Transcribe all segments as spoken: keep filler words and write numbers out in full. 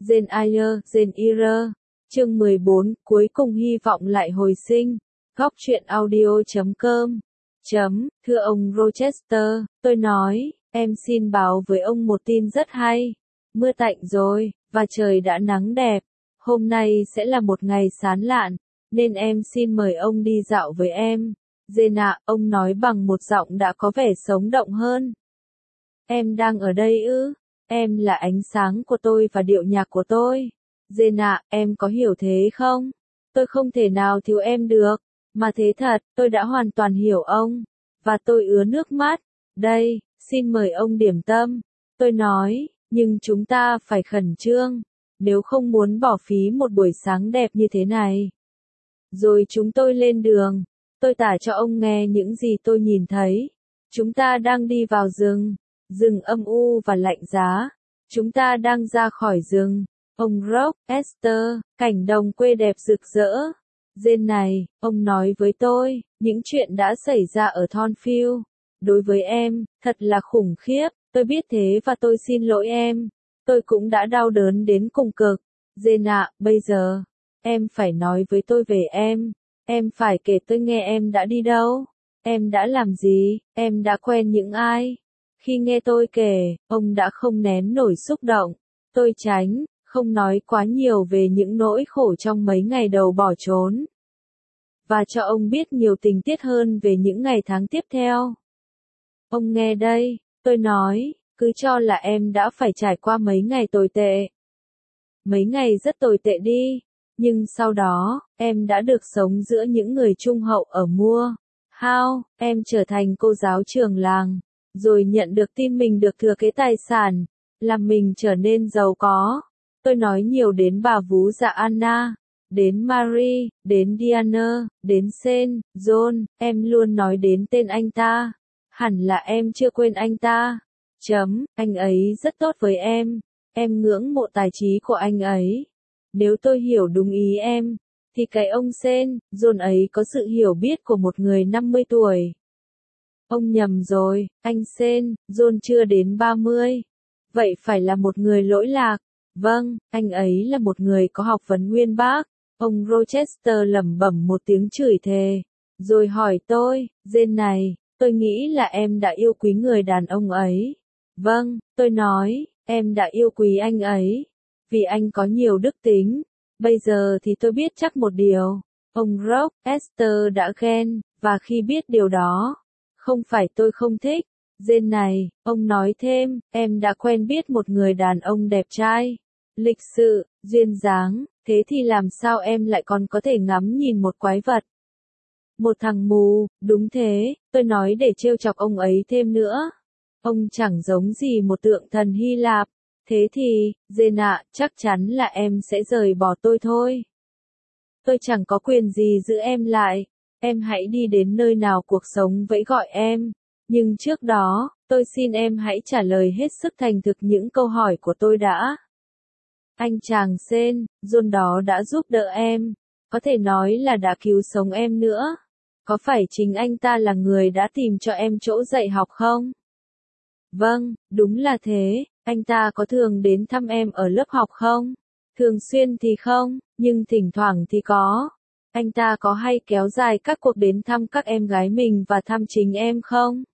Gen Ayer, Gen Ira. Chương mười bốn, cuối cùng hy vọng lại hồi sinh. Góc truyện audio chấm com. Chấm, thưa ông Rochester, tôi nói, em xin báo với ông một tin rất hay. Mưa tạnh rồi, và trời đã nắng đẹp. Hôm nay sẽ là một ngày sáng lạn, nên em xin mời ông đi dạo với em. Gen ạ, ông nói bằng một giọng đã có vẻ sống động hơn. Em đang ở đây ư? Em là ánh sáng của tôi và điệu nhạc của tôi. Gen ạ, em có hiểu thế không? Tôi không thể nào thiếu em được. Mà thế thật, tôi đã hoàn toàn hiểu ông. Và tôi ứa nước mắt. Đây, xin mời ông điểm tâm. Tôi nói, nhưng chúng ta phải khẩn trương. Nếu không muốn bỏ phí một buổi sáng đẹp như thế này. Rồi chúng tôi lên đường. Tôi tả cho ông nghe những gì tôi nhìn thấy. Chúng ta đang đi vào rừng. Rừng âm u và lạnh giá. Chúng ta đang ra khỏi rừng. Ông Rock, Esther, cảnh đồng quê đẹp rực rỡ. Gen này, ông nói với tôi, những chuyện đã xảy ra ở Thornfield. Đối với em, thật là khủng khiếp, tôi biết thế và tôi xin lỗi em. Tôi cũng đã đau đớn đến cùng cực. Gen ạ, bây giờ, em phải nói với tôi về em. Em phải kể tôi nghe em đã đi đâu. Em đã làm gì, em đã quen những ai. Khi nghe tôi kể, ông đã không nén nổi xúc động. Tôi tránh, không nói quá nhiều về những nỗi khổ trong mấy ngày đầu bỏ trốn. Và cho ông biết nhiều tình tiết hơn về những ngày tháng tiếp theo. Ông nghe đây, tôi nói, cứ cho là em đã phải trải qua mấy ngày tồi tệ. Mấy ngày rất tồi tệ đi, nhưng sau đó, em đã được sống giữa những người trung hậu ở Moor House, em trở thành cô giáo trường làng, rồi nhận được tin mình được thừa kế tài sản, làm mình trở nên giàu có. Tôi nói nhiều đến bà vú dạ Anna, đến Marie, đến Diana, đến Saint John, em luôn nói đến tên anh ta. Hẳn là em chưa quên anh ta. Chấm, anh ấy rất tốt với em. Em ngưỡng mộ tài trí của anh ấy. Nếu tôi hiểu đúng ý em, thì cái ông Saint John ấy có sự hiểu biết của một người năm mươi tuổi. Ông nhầm rồi, anh Saint John chưa đến ba mươi. Vậy phải là một người lỗi lạc. Vâng, anh ấy là một người có học vấn uyên bác. Ông Rochester lẩm bẩm một tiếng chửi thề. Rồi hỏi tôi, Gen này, tôi nghĩ là em đã yêu quý người đàn ông ấy. Vâng, tôi nói, em đã yêu quý anh ấy. Vì anh có nhiều đức tính. Bây giờ thì tôi biết chắc một điều. Ông Rock, Esther đã ghen, và khi biết điều đó, không phải tôi không thích. Gen này, ông nói thêm, em đã quen biết một người đàn ông đẹp trai, lịch sự, duyên dáng, thế thì làm sao em lại còn có thể ngắm nhìn một quái vật? Một thằng mù, đúng thế, tôi nói để trêu chọc ông ấy thêm nữa. Ông chẳng giống gì một tượng thần Hy Lạp. Thế thì, Gen ạ, chắc chắn là em sẽ rời bỏ tôi thôi. Tôi chẳng có quyền gì giữ em lại. Em hãy đi đến nơi nào cuộc sống vẫy gọi em. Nhưng trước đó, tôi xin em hãy trả lời hết sức thành thực những câu hỏi của tôi đã. Anh chàng Saint John đó đã giúp đỡ em. Có thể nói là đã cứu sống em nữa. Có phải chính anh ta là người đã tìm cho em chỗ dạy học không? Vâng, đúng là thế. Anh ta có thường đến thăm em ở lớp học không? Thường xuyên thì không, nhưng thỉnh thoảng thì có. Anh ta có hay kéo dài các cuộc đến thăm các em gái mình và thăm chính em không?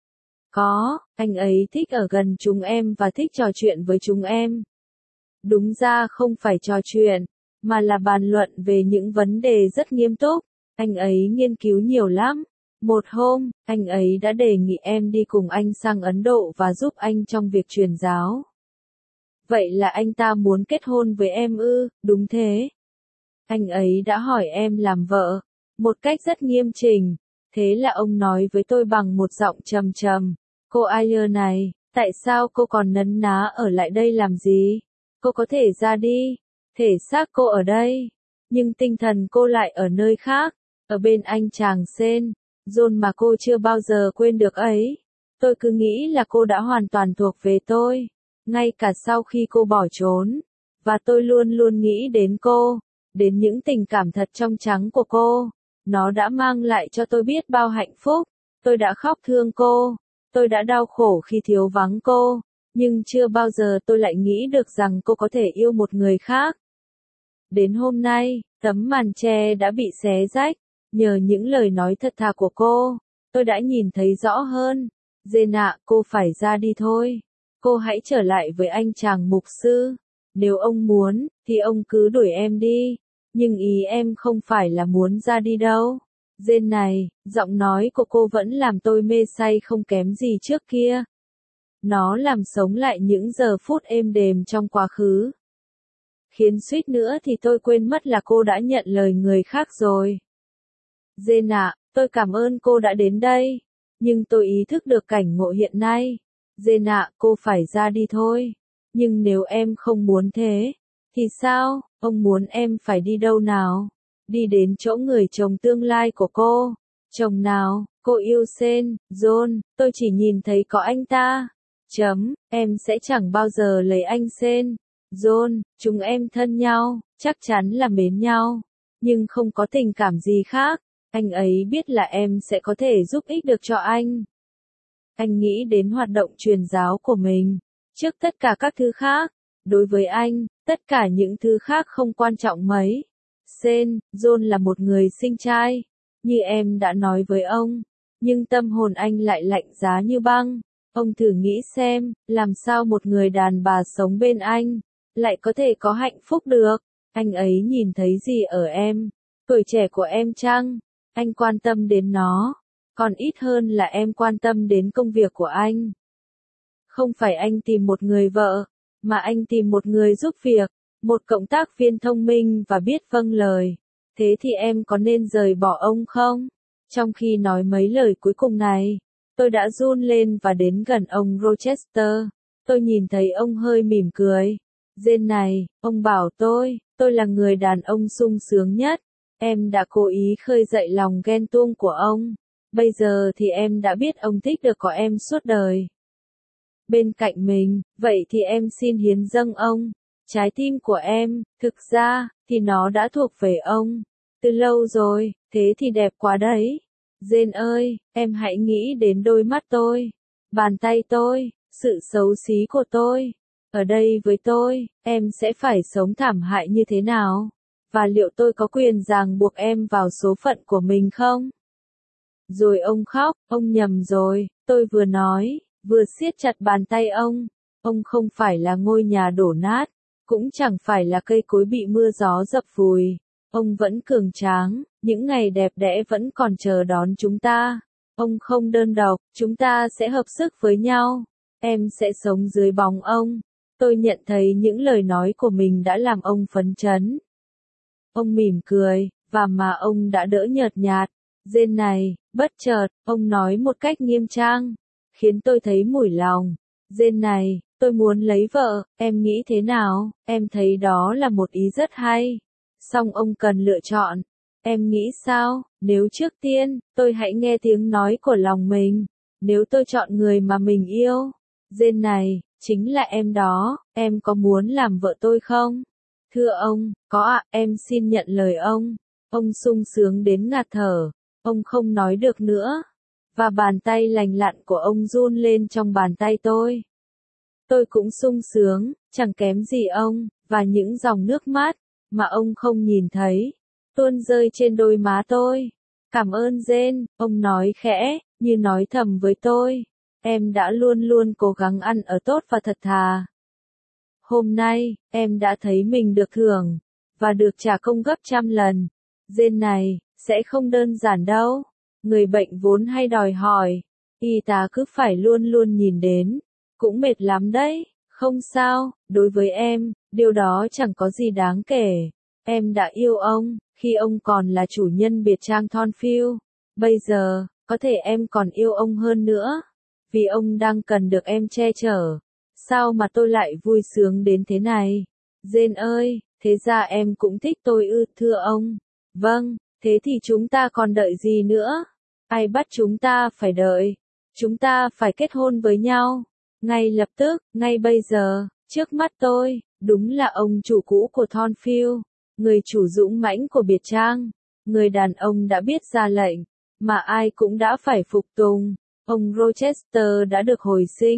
Có, anh ấy thích ở gần chúng em và thích trò chuyện với chúng em. Đúng ra không phải trò chuyện, mà là bàn luận về những vấn đề rất nghiêm túc. Anh ấy nghiên cứu nhiều lắm. Một hôm, anh ấy đã đề nghị em đi cùng anh sang Ấn Độ và giúp anh trong việc truyền giáo. Vậy là anh ta muốn kết hôn với em ư? Đúng thế. Anh ấy đã hỏi em làm vợ, một cách rất nghiêm chỉnh. Thế là ông nói với tôi bằng một giọng trầm trầm, cô Ayer này, tại sao cô còn nấn ná ở lại đây làm gì? Cô có thể ra đi, thể xác cô ở đây, nhưng tinh thần cô lại ở nơi khác, ở bên anh chàng Saint John mà cô chưa bao giờ quên được ấy. Tôi cứ nghĩ là cô đã hoàn toàn thuộc về tôi, ngay cả sau khi cô bỏ trốn, và tôi luôn luôn nghĩ đến cô, đến những tình cảm thật trong trắng của cô. Nó đã mang lại cho tôi biết bao hạnh phúc. Tôi đã khóc thương cô. Tôi đã đau khổ khi thiếu vắng cô. nhưng chưa bao giờ tôi lại nghĩ được rằng cô có thể yêu một người khác. Đến hôm nay, tấm màn che đã bị xé rách, nhờ những lời nói thật thà của cô, tôi đã nhìn thấy rõ hơn. Jane ạ, cô phải ra đi thôi. Cô hãy trở lại với anh chàng mục sư. Nếu ông muốn, thì ông cứ đuổi em đi. Nhưng ý em không phải là muốn ra đi đâu. Jane này, giọng nói của cô vẫn làm tôi mê say không kém gì trước kia. Nó làm sống lại những giờ phút êm đềm trong quá khứ. Khiến suýt nữa thì tôi quên mất là cô đã nhận lời người khác rồi. Jane ạ, tôi cảm ơn cô đã đến đây. Nhưng tôi ý thức được cảnh ngộ hiện nay. Jane ạ, cô phải ra đi thôi. Nhưng nếu em không muốn thế, thì sao? Ông muốn em phải đi đâu nào? Đi đến chỗ người chồng tương lai của cô. Chồng nào? Cô yêu Sen, John, tôi chỉ nhìn thấy có anh ta. Chấm, em sẽ chẳng bao giờ lấy anh Sen. John, chúng em thân nhau, chắc chắn là mến nhau. Nhưng không có tình cảm gì khác. Anh ấy biết là em sẽ có thể giúp ích được cho anh. Anh nghĩ đến hoạt động truyền giáo của mình. Trước tất cả các thứ khác, đối với anh, tất cả những thứ khác không quan trọng mấy. Sen, John là một người sinh trai, như em đã nói với ông, nhưng tâm hồn anh lại lạnh giá như băng. Ông thử nghĩ xem, làm sao một người đàn bà sống bên anh, lại có thể có hạnh phúc được. Anh ấy nhìn thấy gì ở em? Tuổi trẻ của em chăng? Anh quan tâm đến nó, còn ít hơn là em quan tâm đến công việc của anh. Không phải anh tìm một người vợ, mà anh tìm một người giúp việc, một cộng tác viên thông minh và biết vâng lời. Thế thì em có nên rời bỏ ông không? Trong khi nói mấy lời cuối cùng này, tôi đã run lên và đến gần ông Rochester. Tôi nhìn thấy ông hơi mỉm cười. Jane này, ông bảo tôi, tôi là người đàn ông sung sướng nhất. Em đã cố ý khơi dậy lòng ghen tuông của ông. Bây giờ thì em đã biết ông thích được có em suốt đời bên cạnh mình, vậy thì em xin hiến dâng ông. Trái tim của em, thực ra, thì nó đã thuộc về ông. Từ lâu rồi, thế thì đẹp quá đấy. Jane ơi, em hãy nghĩ đến đôi mắt tôi, bàn tay tôi, sự xấu xí của tôi. Ở đây với tôi, em sẽ phải sống thảm hại như thế nào? Và liệu tôi có quyền ràng buộc em vào số phận của mình không? Rồi ông khóc, ông nhầm rồi, tôi vừa nói, vừa siết chặt bàn tay ông. Ông không phải là ngôi nhà đổ nát, cũng chẳng phải là cây cối bị mưa gió dập vùi. Ông vẫn cường tráng, những ngày đẹp đẽ vẫn còn chờ đón chúng ta. Ông không đơn độc, chúng ta sẽ hợp sức với nhau. Em sẽ sống dưới bóng ông. Tôi nhận thấy những lời nói của mình đã làm ông phấn chấn. Ông mỉm cười, và mà ông đã đỡ nhợt nhạt. Jane này, bất chợt, ông nói một cách nghiêm trang, khiến tôi thấy mủi lòng. Jane này, tôi muốn lấy vợ, em nghĩ thế nào? Em thấy đó là một ý rất hay. Song ông cần lựa chọn. Em nghĩ sao, nếu trước tiên, tôi hãy nghe tiếng nói của lòng mình. Nếu tôi chọn người mà mình yêu, Jane này, chính là em đó, em có muốn làm vợ tôi không? Thưa ông, có ạ, em xin nhận lời ông. Ông sung sướng đến ngạt thở. Ông không nói được nữa. Và bàn tay lành lặn của ông run lên trong bàn tay tôi. Tôi cũng sung sướng, chẳng kém gì ông, và những dòng nước mắt, mà ông không nhìn thấy, tuôn rơi trên đôi má tôi. Cảm ơn Jane, ông nói khẽ, như nói thầm với tôi. Em đã luôn luôn cố gắng ăn ở tốt và thật thà. Hôm nay, em đã thấy mình được thưởng, và được trả công gấp trăm lần. Jane này, sẽ không đơn giản đâu. Người bệnh vốn hay đòi hỏi, y tá cứ phải luôn luôn nhìn đến. Cũng mệt lắm đấy, không sao, đối với em, điều đó chẳng có gì đáng kể. Em đã yêu ông, khi ông còn là chủ nhân biệt trang Thornfield. Bây giờ, có thể em còn yêu ông hơn nữa. Vì ông đang cần được em che chở. Sao mà tôi lại vui sướng đến thế này? Jane ơi, thế ra em cũng thích tôi ư, thưa ông. Vâng, thế thì chúng ta còn đợi gì nữa? Ai bắt chúng ta phải đợi? Chúng ta phải kết hôn với nhau. Ngay lập tức, ngay bây giờ, trước mắt tôi, đúng là ông chủ cũ của Thornfield, người chủ dũng mãnh của biệt trang, người đàn ông đã biết ra lệnh, mà ai cũng đã phải phục tùng. Ông Rochester đã được hồi sinh,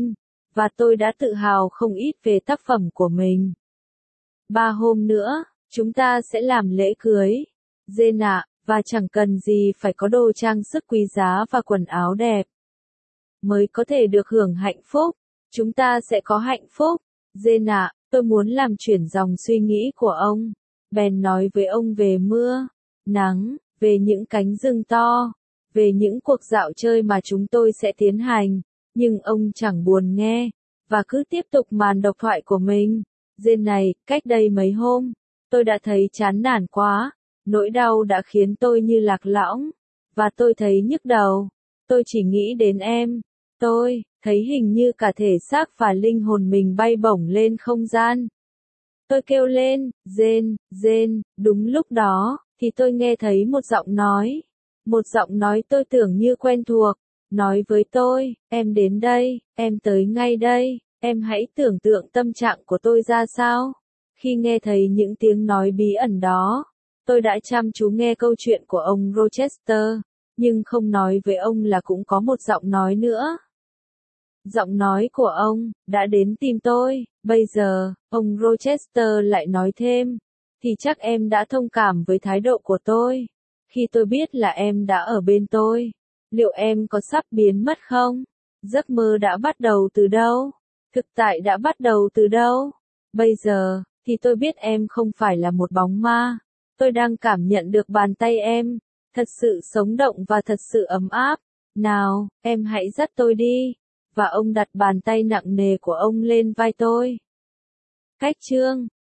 và tôi đã tự hào không ít về tác phẩm của mình. Ba hôm nữa, chúng ta sẽ làm lễ cưới. Jane ạ, và chẳng cần gì phải có đồ trang sức quý giá và quần áo đẹp. Mới có thể được hưởng hạnh phúc. Chúng ta sẽ có hạnh phúc. Jane ạ, tôi muốn làm chuyển dòng suy nghĩ của ông. Bèn nói với ông về mưa, nắng, về những cánh rừng to, về những cuộc dạo chơi mà chúng tôi sẽ tiến hành. Nhưng ông chẳng buồn nghe, và cứ tiếp tục màn độc thoại của mình. Jane này, cách đây mấy hôm, tôi đã thấy chán nản quá. Nỗi đau đã khiến tôi như lạc lõng, và tôi thấy nhức đầu. Tôi chỉ nghĩ đến em. Tôi thấy hình như cả thể xác và linh hồn mình bay bổng lên không gian. Tôi kêu lên, Jane, Jane, đúng lúc đó, thì tôi nghe thấy một giọng nói. Một giọng nói tôi tưởng như quen thuộc, nói với tôi, em đến đây, em tới ngay đây, em hãy tưởng tượng tâm trạng của tôi ra sao. Khi nghe thấy những tiếng nói bí ẩn đó, tôi đã chăm chú nghe câu chuyện của ông Rochester, nhưng không nói với ông là cũng có một giọng nói nữa. Giọng nói của ông đã đến tìm tôi. Bây giờ, ông Rochester lại nói thêm, thì chắc em đã thông cảm với thái độ của tôi. Khi tôi biết là em đã ở bên tôi, liệu em có sắp biến mất không? Giấc mơ đã bắt đầu từ đâu? Thực tại đã bắt đầu từ đâu? Bây giờ, thì tôi biết em không phải là một bóng ma. Tôi đang cảm nhận được bàn tay em, thật sự sống động và thật sự ấm áp. Nào, em hãy dắt tôi đi. Và ông đặt bàn tay nặng nề của ông lên vai tôi. Cách chương